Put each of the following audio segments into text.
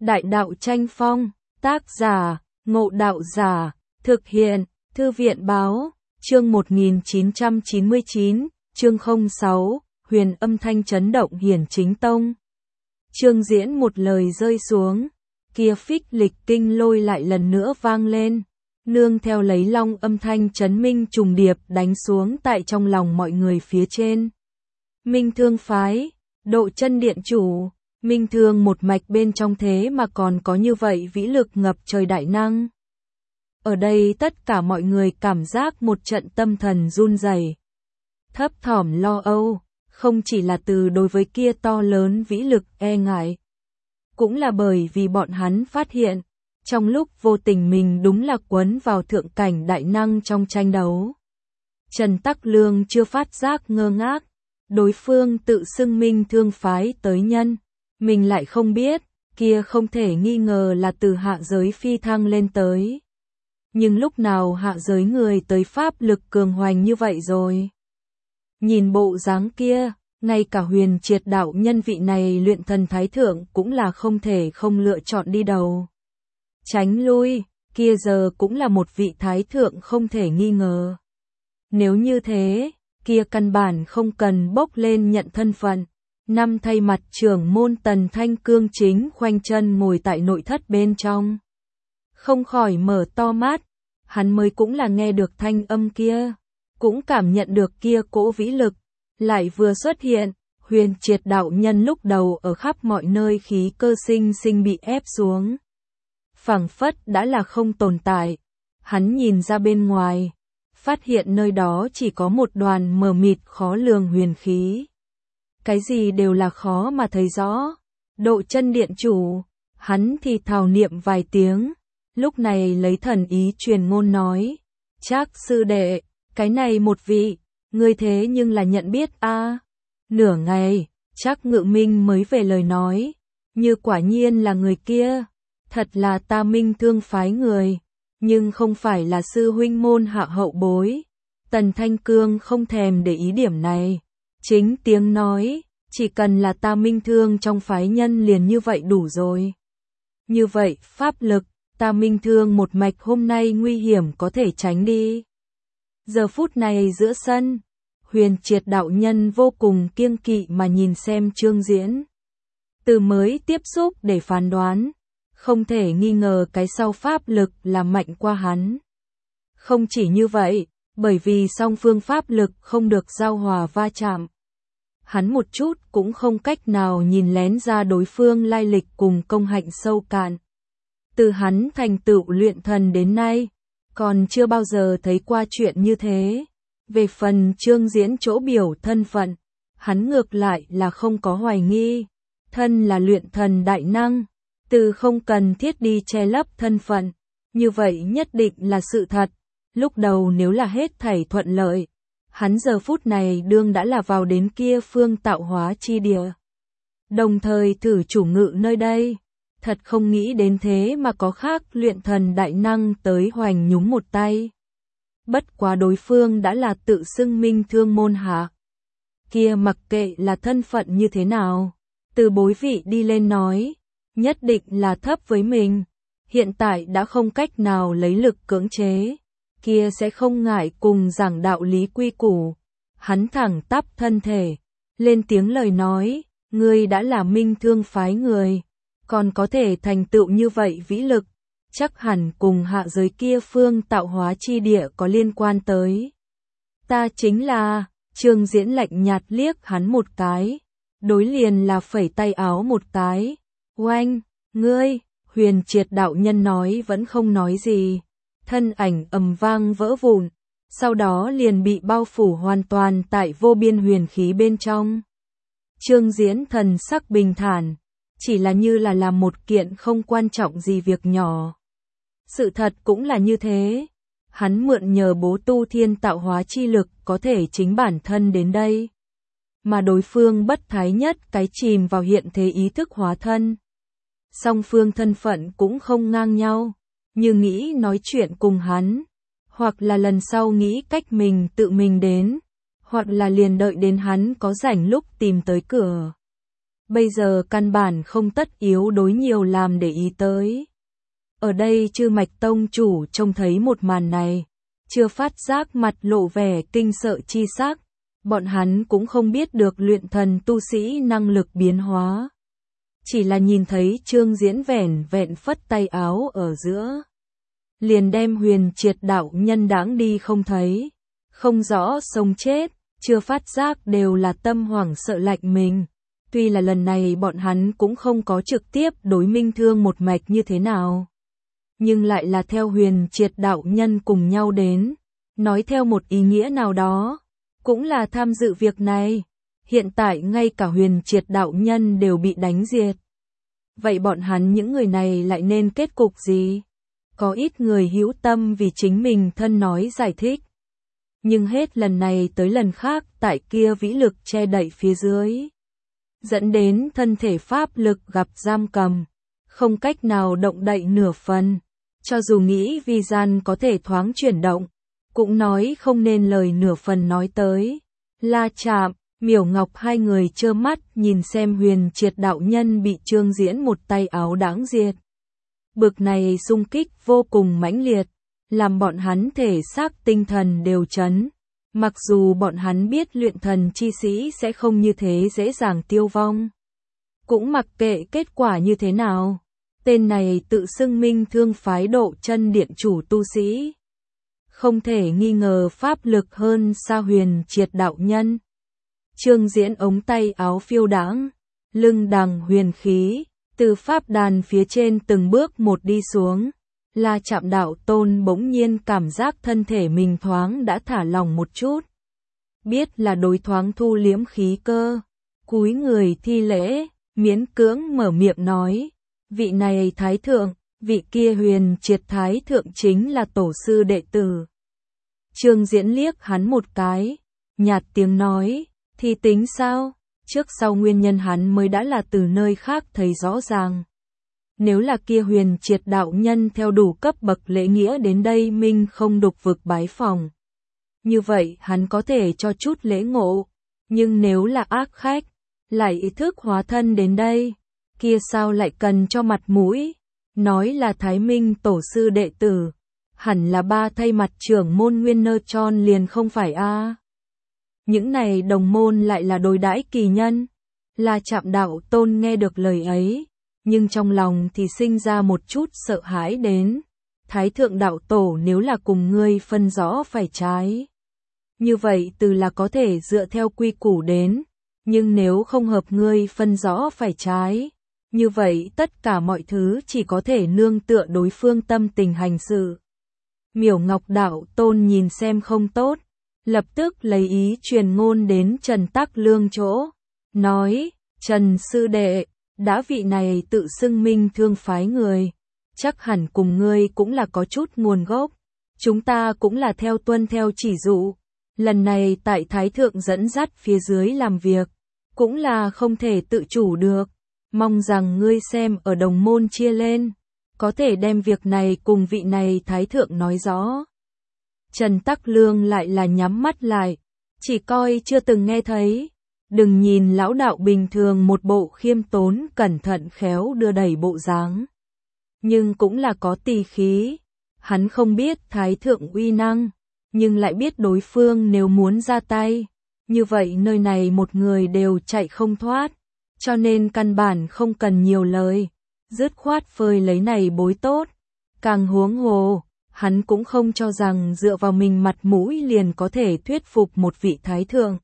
Đại đạo tranh phong, tác giả, Ngộ Đạo Giả, thực hiện, Thư viện báo, chương 1999, chương 06, huyền âm thanh chấn động hiển chính tông. Chương diễn một lời rơi xuống, kia phích lịch kinh lôi lại lần nữa vang lên, nương theo lấy long âm thanh chấn minh trùng điệp đánh xuống tại trong lòng mọi người phía trên. Minh Thương phái, Độ Chân điện chủ, Minh Thương một mạch bên trong thế mà còn có như vậy vĩ lực ngập trời đại năng. Ở đây tất cả mọi người cảm giác một trận tâm thần run rẩy, thấp thỏm lo âu, không chỉ là từ đối với kia to lớn vĩ lực e ngại, cũng là bởi vì bọn hắn phát hiện, trong lúc vô tình mình đúng là quấn vào thượng cảnh đại năng trong tranh đấu. Trần Tắc Lương chưa phát giác ngơ ngác, đối phương tự xưng Minh Thương phái tới nhân, mình lại không biết, kia không thể nghi ngờ là từ hạ giới phi thăng lên tới. Nhưng lúc nào hạ giới người tới pháp lực cường hoành như vậy rồi? Nhìn bộ dáng kia, ngay cả Huyền Triệt đạo nhân vị này luyện thần thái thượng cũng là không thể không lựa chọn đi đầu. Tránh lui, kia giờ cũng là một vị thái thượng không thể nghi ngờ. Nếu như thế, kia căn bản không cần bốc lên nhận thân phận. Năm thay mặt trưởng môn Tần Thanh Cương chính khoanh chân ngồi tại nội thất bên trong. Không khỏi mở to mắt, hắn mới cũng là nghe được thanh âm kia, cũng cảm nhận được kia cỗ vĩ lực, lại vừa xuất hiện, Huyền Triệt đạo nhân lúc đầu ở khắp mọi nơi khí cơ sinh sinh bị ép xuống. Phảng phất đã là không tồn tại, hắn nhìn ra bên ngoài, phát hiện nơi đó chỉ có một đoàn mờ mịt khó lường huyền khí. Cái gì đều là khó mà thấy rõ. Độ Chân điện chủ, hắn thì thào niệm vài tiếng, lúc này lấy thần ý truyền ngôn nói, Trác sư đệ, cái này một vị, ngươi thế nhưng là nhận biết a. Nửa ngày, Trác Ngự Minh mới về lời nói, như quả nhiên là người kia, thật là ta Minh Thương phái người, nhưng không phải là sư huynh môn hạ hậu bối. Tần Thanh Cương không thèm để ý điểm này, chính tiếng nói, chỉ cần là ta Minh Thương trong phái nhân liền như vậy đủ rồi. Như vậy, pháp lực, ta Minh Thương một mạch hôm nay nguy hiểm có thể tránh đi. Giờ phút này giữa sân, Huyền Triệt đạo nhân vô cùng kiêng kỵ mà nhìn xem chương diễn. Từ mới tiếp xúc để phán đoán, không thể nghi ngờ cái sau pháp lực là mạnh qua hắn. Không chỉ như vậy, bởi vì song phương pháp lực không được giao hòa va chạm. Hắn một chút cũng không cách nào nhìn lén ra đối phương lai lịch cùng công hạnh sâu cạn. Từ hắn thành tựu luyện thần đến nay, còn chưa bao giờ thấy qua chuyện như thế. Về phần chương diễn chỗ biểu thân phận, hắn ngược lại là không có hoài nghi. Thân là luyện thần đại năng, từ không cần thiết đi che lấp thân phận, như vậy nhất định là sự thật. Lúc đầu nếu là hết thảy thuận lợi, hắn giờ phút này đương đã là vào đến kia phương tạo hóa chi địa. Đồng thời thử chủ ngự nơi đây, thật không nghĩ đến thế mà có khác luyện thần đại năng tới hoành nhúng một tay. Bất quá đối phương đã là tự xưng Minh Thương môn hạ. Kia mặc kệ là thân phận như thế nào, từ bối vị đi lên nói, nhất định là thấp với mình, hiện tại đã không cách nào lấy lực cưỡng chế. Kia sẽ không ngại cùng giảng đạo lý quy củ. Hắn thẳng tắp thân thể, lên tiếng lời nói, ngươi đã là Minh Thương phái người, còn có thể thành tựu như vậy vĩ lực, chắc hẳn cùng hạ giới kia phương tạo hóa chi địa có liên quan tới. Ta chính là, Chương diễn lạnh nhạt liếc hắn một cái, đối liền là phẩy tay áo một cái, oanh, ngươi, Huyền Triệt đạo nhân nói vẫn không nói gì. Thân ảnh ầm vang vỡ vụn, sau đó liền bị bao phủ hoàn toàn tại vô biên huyền khí bên trong. Chương diễn thần sắc bình thản, chỉ là như là làm một kiện không quan trọng gì việc nhỏ. Sự thật cũng là như thế, hắn mượn nhờ bố tu thiên tạo hóa chi lực có thể chính bản thân đến đây. Mà đối phương bất thái nhất cái chìm vào hiện thế ý thức hóa thân. Song phương thân phận cũng không ngang nhau. Như nghĩ nói chuyện cùng hắn, hoặc là lần sau nghĩ cách mình tự mình đến, hoặc là liền đợi đến hắn có rảnh lúc tìm tới cửa. bây giờ căn bản không tất yếu đối nhiều làm để ý tới. Ở đây Chư Mạch Tông chủ trông thấy một màn này, chưa phát giác mặt lộ vẻ kinh sợ chi sắc, bọn hắn cũng không biết được luyện thần tu sĩ năng lực biến hóa. Chỉ là nhìn thấy Trương Diễn vẻn vẹn phất tay áo ở giữa, liền đem Huyền Triệt đạo nhân đãng đi không thấy, không rõ sống chết, chưa phát giác đều là tâm hoảng sợ lạnh mình. Tuy là lần này bọn hắn cũng không có trực tiếp đối Minh Thương một mạch như thế nào, nhưng lại là theo Huyền Triệt đạo nhân cùng nhau đến, nói theo một ý nghĩa nào đó, cũng là tham dự việc này. Hiện tại ngay cả Huyền Triệt đạo nhân đều bị đánh diệt. Vậy bọn hắn những người này lại nên kết cục gì? Có ít người hữu tâm vì chính mình thân nói giải thích. Nhưng hết lần này tới lần khác tại kia vĩ lực che đậy phía dưới, dẫn đến thân thể pháp lực gặp giam cầm, không cách nào động đậy nửa phần. Cho dù nghĩ vi gian có thể thoáng chuyển động, cũng nói không nên lời nửa phần nói tới. La Trạm, Miểu Ngọc hai người trơ mắt nhìn xem Huyền Triệt đạo nhân bị Trương Diễn một tay áo đáng diệt. Bực này xung kích vô cùng mãnh liệt, làm bọn hắn thể xác tinh thần đều chấn. Mặc dù bọn hắn biết luyện thần chi sĩ sẽ không như thế dễ dàng tiêu vong, cũng mặc kệ kết quả như thế nào, tên này tự xưng Minh Thương phái Độ Chân Điện chủ tu sĩ, không thể nghi ngờ pháp lực hơn xa Huyền Triệt đạo nhân. Trương Diễn ống tay áo phiêu đãng, lưng đằng huyền khí, từ pháp đàn phía trên từng bước một đi xuống. La Trạm đạo tôn bỗng nhiên cảm giác thân thể mình thoáng đã thả lỏng một chút. Biết là đối thoáng thu liếm khí cơ, cúi người thi lễ, miễn cưỡng mở miệng nói, vị này thái thượng, vị kia Huyền Triệt thái thượng chính là tổ sư đệ tử. Trương Diễn liếc hắn một cái, nhạt tiếng nói, thì tính sao, trước sau nguyên nhân hắn mới đã là từ nơi khác thấy rõ ràng. Nếu là kia Huyền Triệt đạo nhân theo đủ cấp bậc lễ nghĩa đến đây Minh không đục vực bái phòng, như vậy hắn có thể cho chút lễ ngộ, nhưng nếu là ác khách, lại ý thức hóa thân đến đây, kia sao lại cần cho mặt mũi, nói là Thái Minh tổ sư đệ tử, hẳn là ba thay mặt trưởng môn Nguyên Nơ Tròn liền không phải a. Những này đồng môn lại là đối đãi kỳ nhân. La Trạm đạo tôn nghe được lời ấy, nhưng trong lòng thì sinh ra một chút sợ hãi đến. Thái thượng đạo tổ nếu là cùng ngươi phân rõ phải trái, như vậy từ là có thể dựa theo quy củ đến, nhưng nếu không hợp ngươi phân rõ phải trái, như vậy tất cả mọi thứ chỉ có thể nương tựa đối phương tâm tình hành sự. Miểu Ngọc đạo tôn nhìn xem không tốt, lập tức lấy ý truyền ngôn đến Trần Tắc Lương chỗ, nói, Trần sư đệ, đã vị này tự xưng Minh Thương phái người, chắc hẳn cùng ngươi cũng là có chút nguồn gốc, chúng ta cũng là theo tuân theo chỉ dụ, lần này tại Thái Thượng dẫn dắt phía dưới làm việc, cũng là không thể tự chủ được, mong rằng ngươi xem ở đồng môn chia lên, có thể đem việc này cùng vị này Thái Thượng nói rõ. Trần Tắc Lương lại là nhắm mắt lại, chỉ coi chưa từng nghe thấy. Đừng nhìn lão đạo bình thường một bộ khiêm tốn cẩn thận khéo đưa đẩy bộ dáng, nhưng cũng là có tỳ khí. Hắn không biết Thái Thượng uy năng, nhưng lại biết đối phương nếu muốn ra tay, như vậy nơi này một người đều chạy không thoát, cho nên căn bản không cần nhiều lời, dứt khoát phơi lấy này bối tốt. Càng huống hồ, hắn cũng không cho rằng dựa vào mình mặt mũi liền có thể thuyết phục một vị Thái Thượng.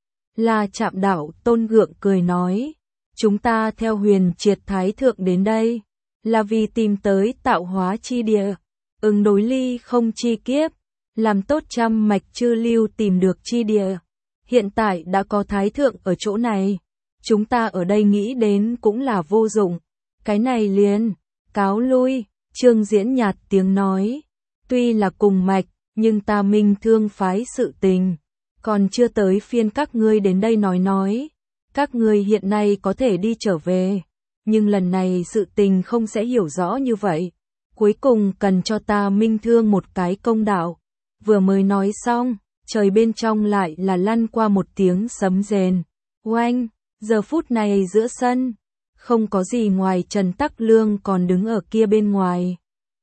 La Trạm đạo tôn gượng cười nói, chúng ta theo Huyền Triệt Thái Thượng đến đây, là vì tìm tới tạo hóa chi địa, ứng đối ly không chi kiếp, làm tốt trăm mạch chư lưu tìm được chi địa. Hiện tại đã có Thái Thượng ở chỗ này, chúng ta ở đây nghĩ đến cũng là vô dụng, cái này liền, cáo lui. Trương Diễn nhạt tiếng nói, tuy là cùng mạch, nhưng ta Minh Thương phái sự tình, còn chưa tới phiên các ngươi đến đây nói, các ngươi hiện nay có thể đi trở về, nhưng lần này sự tình không sẽ hiểu rõ như vậy, cuối cùng cần cho ta Minh Thương một cái công đạo. Vừa mới nói xong, trời bên trong lại là lăn qua một tiếng sấm rền, oanh, Giờ phút này giữa sân, không có gì ngoài Trần Tắc Lương còn đứng ở kia bên ngoài.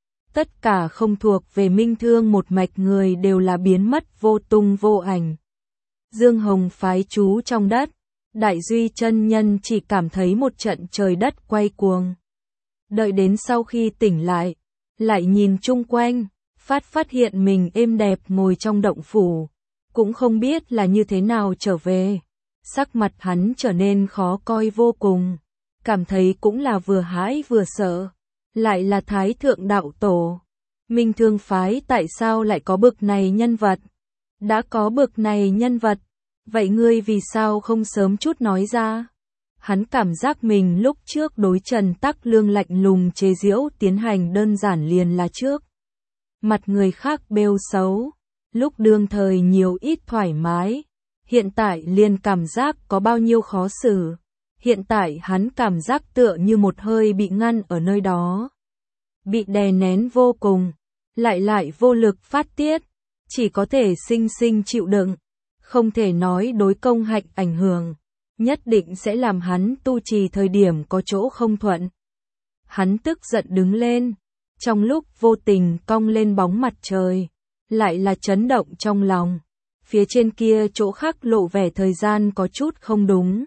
Tất cả không thuộc về Minh Thương một mạch người đều là biến mất vô tung vô ảnh. Dương Hồng phái chú trong đất, Đại Duy chân nhân chỉ cảm thấy một trận trời đất quay cuồng. Đợi đến sau khi tỉnh lại nhìn chung quanh, phát hiện mình êm đẹp ngồi trong động phủ, cũng không biết là như thế nào trở về. Sắc mặt hắn trở nên khó coi vô cùng, cảm thấy cũng là vừa hãi vừa sợ, lại là Thái Thượng Đạo Tổ. Minh Thương phái tại sao lại có bực này nhân vật? Đã có bực này nhân vật, vậy ngươi vì sao không sớm chút nói ra? Hắn cảm giác mình lúc trước đối Trần Tắc Lương lạnh lùng chế giễu tiến hành đơn giản liền là trước mặt người khác bêu xấu, lúc đương thời nhiều ít thoải mái, hiện tại liền cảm giác có bao nhiêu khó xử. Hiện tại hắn cảm giác tựa như một hơi bị ngăn ở nơi đó, bị đè nén vô cùng, lại vô lực phát tiết, chỉ có thể sinh chịu đựng, không thể nói đối công hạnh ảnh hưởng, nhất định sẽ làm hắn tu trì thời điểm có chỗ không thuận. Hắn tức giận đứng lên, trong lúc vô tình cong lên bóng mặt trời, lại là chấn động trong lòng, phía trên kia chỗ khác lộ vẻ thời gian có chút không đúng.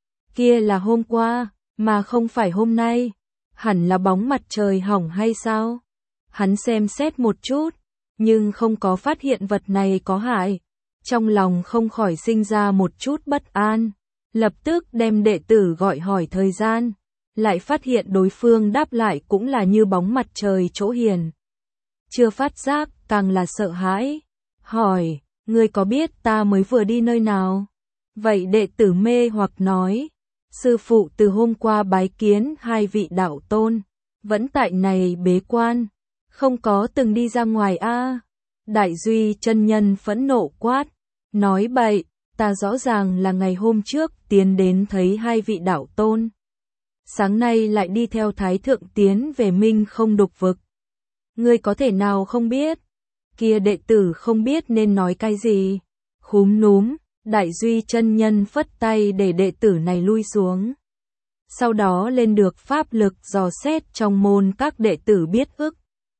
Kia là hôm qua, mà không phải hôm nay, hẳn là bóng mặt trời hỏng hay sao? Hắn xem xét một chút, nhưng không có phát hiện vật này có hại, trong lòng không khỏi sinh ra một chút bất an, lập tức đem đệ tử gọi hỏi thời gian, lại phát hiện đối phương đáp lại cũng là như bóng mặt trời chỗ hiền. Chưa phát giác, càng là sợ hãi, hỏi, ngươi có biết ta mới vừa đi nơi nào? Vậy đệ tử mê hoặc nói, sư phụ từ hôm qua bái kiến hai vị đạo tôn, vẫn tại này bế quan, không có từng đi ra ngoài a. Đại Duy chân nhân phẫn nộ quát, nói bậy, ta rõ ràng là ngày hôm trước tiến đến thấy hai vị đạo tôn, sáng nay lại đi theo Thái Thượng tiến về Minh Không Đục Vực. Ngươi có thể nào không biết? Kia đệ tử không biết nên nói cái gì, khúm núm. Đại Duy chân nhân phất tay để đệ tử này lui xuống. Sau đó lên được pháp lực dò xét trong môn các đệ tử biết ức.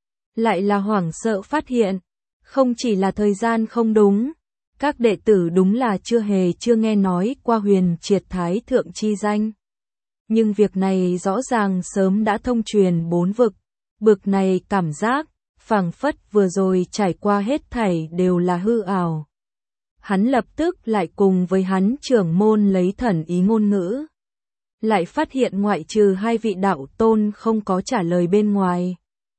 Lại là hoảng sợ phát hiện, không chỉ là thời gian không đúng, các đệ tử đúng là chưa nghe nói qua Huyền Triệt Thái Thượng chi danh. Nhưng việc này rõ ràng sớm đã thông truyền bốn vực, bực này cảm giác, phảng phất vừa rồi trải qua hết thảy đều là hư ảo. Hắn lập tức lại cùng với hắn trưởng môn lấy thần ý ngôn ngữ. Lại phát hiện ngoại trừ hai vị đạo tôn không có trả lời bên ngoài.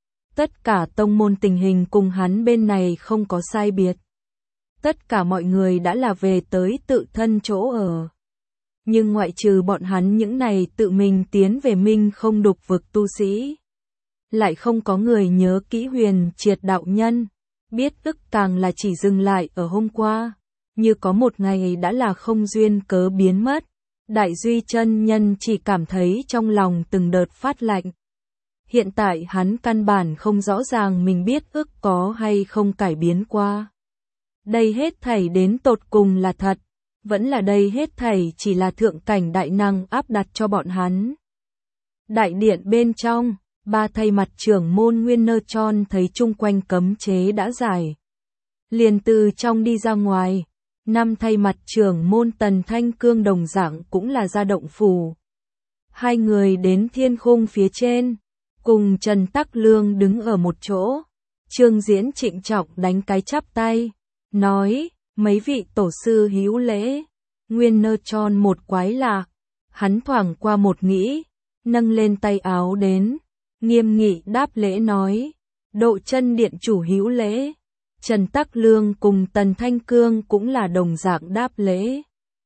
Tất cả tông môn tình hình cùng hắn bên này không có sai biệt. Tất cả mọi người đã là về tới tự thân chỗ ở. Nhưng ngoại trừ bọn hắn những này tự mình tiến về Minh Không Đục Vực tu sĩ. Lại không có người nhớ kỹ Huyền Triệt đạo nhân. Biết ức càng là chỉ dừng lại ở hôm qua. Như có một ngày đã là không duyên cớ biến mất. Đại Duy chân nhân chỉ cảm thấy trong lòng từng đợt phát lạnh. Hiện tại hắn căn bản không rõ ràng mình biết ức có hay không cải biến qua. Đây hết thảy đến tột cùng là thật, vẫn là đây hết thảy chỉ là thượng cảnh đại năng áp đặt cho bọn hắn. Đại điện bên trong, ba thầy mặt trưởng môn Nguyên Nơ Tròn thấy chung quanh cấm chế đã giải. Liền từ trong đi ra ngoài. Năm thay mặt trưởng môn Tần Thanh Cương đồng dạng cũng là ra động phủ. Hai người đến thiên khung phía trên, cùng Trần Tắc Lương đứng ở một chỗ. Trương Diễn trịnh trọng đánh cái chắp tay, nói, mấy vị tổ sư hữu lễ. Nguyên Nơ Tròn một quái lạc, hắn thoảng qua một nghĩ, nâng lên tay áo đến, nghiêm nghị đáp lễ nói, Độ Chân điện chủ hữu lễ. Trần Tắc Lương cùng Tần Thanh Cương cũng là đồng dạng đáp lễ.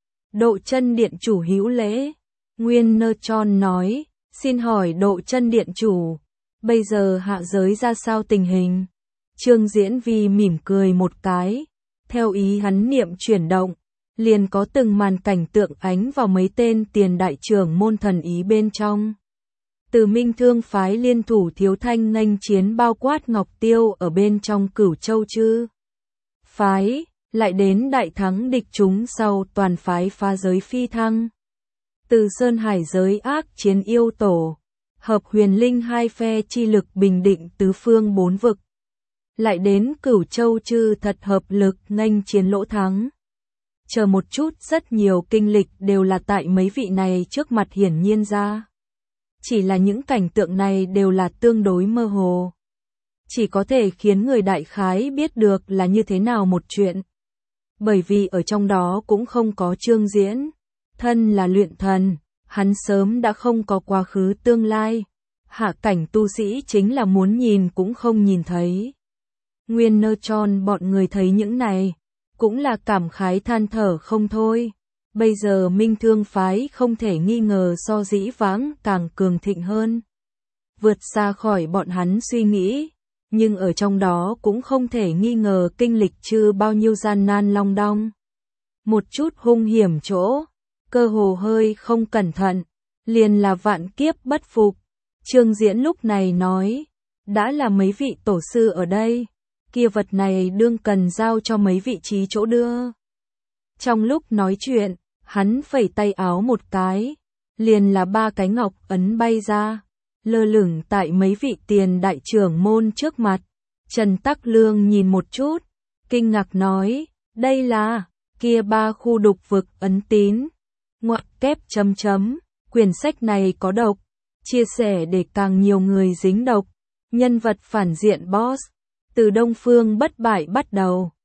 Độ Chân điện chủ hữu lễ. Nguyên Nơ Tròn nói, xin hỏi Độ Chân điện chủ, bây giờ hạ giới ra sao tình hình? Trương Diễn Vi mỉm cười một cái, theo ý hắn niệm chuyển động, liền có từng màn cảnh tượng ánh vào mấy tên tiền đại trưởng môn thần ý bên trong. Từ Minh Thương phái liên thủ Thiếu Thanh nghênh chiến bao quát Ngọc Tiêu ở bên trong Cửu Châu Chư phái, lại đến đại thắng địch chúng sau toàn phái phá giới phi thăng. từ sơn hải giới ác chiến yêu tổ, hợp huyền linh hai phe chi lực bình định tứ phương bốn vực. Lại đến Cửu Châu chư thật hợp lực nghênh chiến lỗ thắng. Chờ một chút, rất nhiều kinh lịch đều là tại mấy vị này trước mặt hiển nhiên ra. Chỉ là những cảnh tượng này đều là tương đối mơ hồ. Chỉ có thể khiến người đại khái biết được là như thế nào một chuyện. Bởi vì ở trong đó cũng không có Trương Diễn. Thân là luyện thần, hắn sớm đã không có quá khứ tương lai. Hạ cảnh tu sĩ chính là muốn nhìn cũng không nhìn thấy. Nguyên Nơ Tròn bọn người thấy những này, cũng là cảm khái than thở không thôi. Bây giờ Minh Thương phái không thể nghi ngờ so dĩ vãng càng cường thịnh hơn. Vượt xa khỏi bọn hắn suy nghĩ, nhưng ở trong đó cũng không thể nghi ngờ kinh lịch chưa bao nhiêu gian nan long đong. Một chút hung hiểm chỗ, cơ hồ hơi không cẩn thận, liền là vạn kiếp bất phục. Trương Diễn lúc này nói, đã là mấy vị tổ sư ở đây, kia vật này đương cần giao cho mấy vị trí chỗ đưa. Trong lúc nói chuyện, hắn phẩy tay áo một cái, liền là 3 cái ngọc ấn bay ra, lơ lửng tại mấy vị tiền đại trưởng môn trước mặt. Trần Tắc Lương nhìn một chút, kinh ngạc nói, đây là, kia 3 khu đục vực ấn tín. Ngoặc kép chấm chấm, quyển sách này có độc, chia sẻ để càng nhiều người dính độc. Nhân vật phản diện boss, từ Đông Phương bất bại bắt đầu.